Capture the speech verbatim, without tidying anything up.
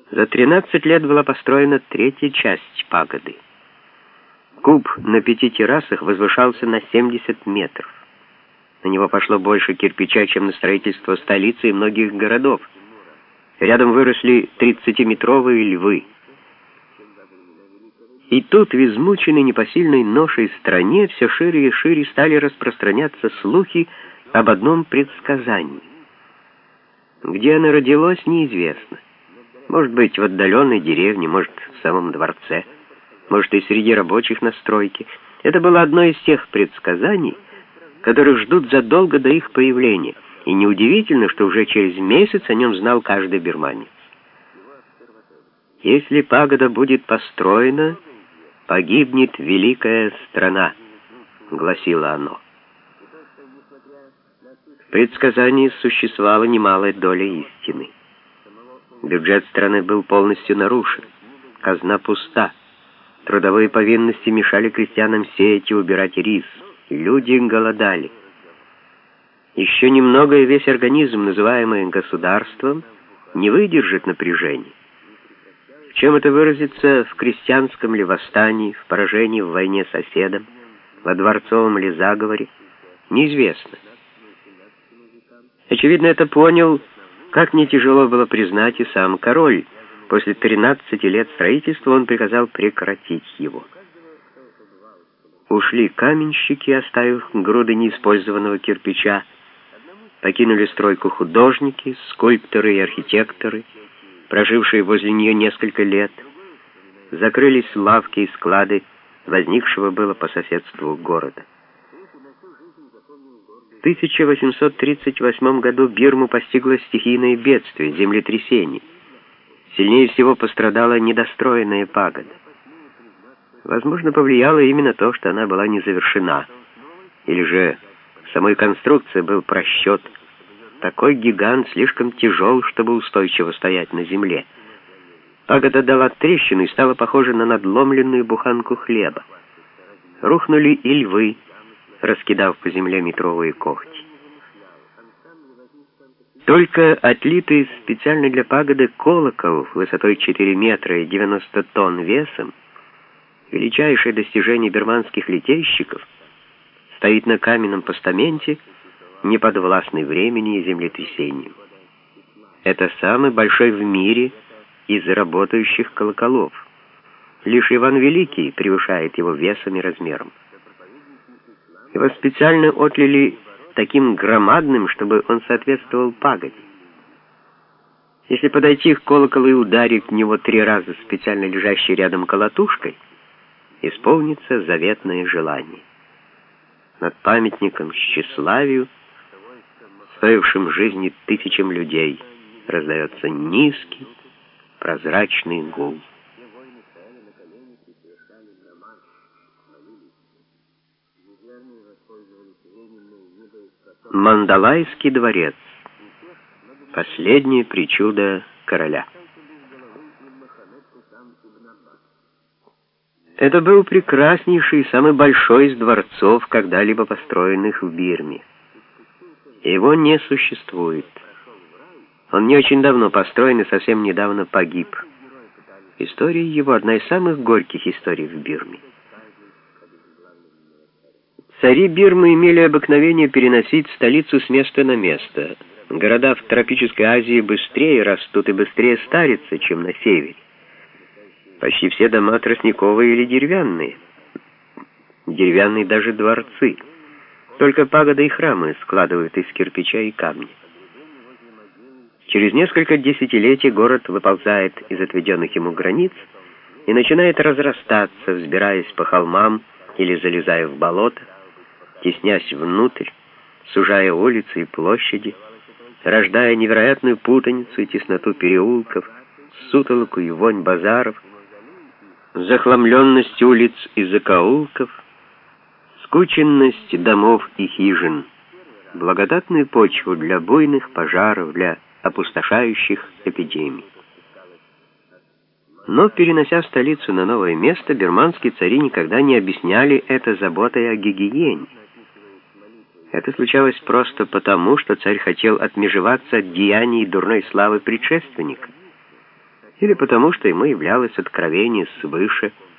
За тринадцать лет была построена третья часть пагоды. Куб на пяти террасах возвышался на семьдесят метров. На него пошло больше кирпича, чем на строительство столицы и многих городов. Рядом выросли тридцатиметровые львы. И тут, в измученной непосильной ношей стране, все шире и шире стали распространяться слухи об одном предсказании. Где оно родилось, неизвестно. Может быть, в отдаленной деревне, может, в самом дворце, может, и среди рабочих на стройке. Это было одно из тех предсказаний, которых ждут задолго до их появления. И неудивительно, что уже через месяц о нем знал каждый бирманец. «Если пагода будет построена, погибнет великая страна», — гласило оно. В предсказании существовала немалая доля истины. Бюджет страны был полностью нарушен, казна пуста, трудовые повинности мешали крестьянам сеять и убирать рис, люди голодали. Еще немного, и весь организм, называемый государством, не выдержит напряжения. В чем это выразится, в крестьянском ли восстании, в поражении в войне с соседом, во дворцовом ли заговоре, неизвестно. Очевидно, это понял, как не тяжело было признать, и сам король. После тринадцати лет строительства он приказал прекратить его. Ушли каменщики, оставив груды неиспользованного кирпича. Покинули стройку художники, скульпторы и архитекторы, прожившие возле нее несколько лет. Закрылись лавки и склады возникшего было по соседству города. В тысяча восемьсот тридцать восьмом году Бирму постигло стихийное бедствие, землетрясение. Сильнее всего пострадала недостроенная пагода. Возможно, повлияло именно то, что она была не завершена. Или же в самой конструкции был просчет. Такой гигант слишком тяжел, чтобы устойчиво стоять на земле. Пагода дала трещину и стала похожа на надломленную буханку хлеба. Рухнули и львы, раскидав по земле метровые когти. Только отлитый специально для пагоды колокол высотой четыре метра и девяносто тонн весом, величайшее достижение бирманских литейщиков, стоит на каменном постаменте, не подвластный времени и землетрясению. Это самый большой в мире из работающих колоколов. Лишь Иван Великий превышает его весом и размером. Его специально отлили таким громадным, чтобы он соответствовал пагоде. Если подойти к колоколу и ударить в него три раза специально лежащей рядом колотушкой, исполнится заветное желание. Над памятником тщеславию, стоившим жизни тысячам людей, раздается низкий, прозрачный гул. Мандалайский дворец. Последнее причудо короля. Это был прекраснейший, самый большой из дворцов, когда-либо построенных в Бирме. Его не существует. Он не очень давно построен и совсем недавно погиб. История его одна из самых горьких историй в Бирме. Цари Бирмы имели обыкновение переносить столицу с места на место. Города в тропической Азии быстрее растут и быстрее старятся, чем на севере. Почти все дома тростниковые или деревянные. Деревянные даже дворцы. Только пагоды и храмы складывают из кирпича и камня. Через несколько десятилетий город выползает из отведенных ему границ и начинает разрастаться, взбираясь по холмам или залезая в болото, теснясь внутрь, сужая улицы и площади, рождая невероятную путаницу и тесноту переулков, сутолоку и вонь базаров, захламленность улиц и закоулков, скученность домов и хижин, благодатную почву для буйных пожаров, для опустошающих эпидемий. Но, перенося столицу на новое место, бирманские цари никогда не объясняли это заботой о гигиене. Это случалось просто потому, что царь хотел отмежеваться от деяний и дурной славы предшественника. или потому, что ему являлось откровение свыше,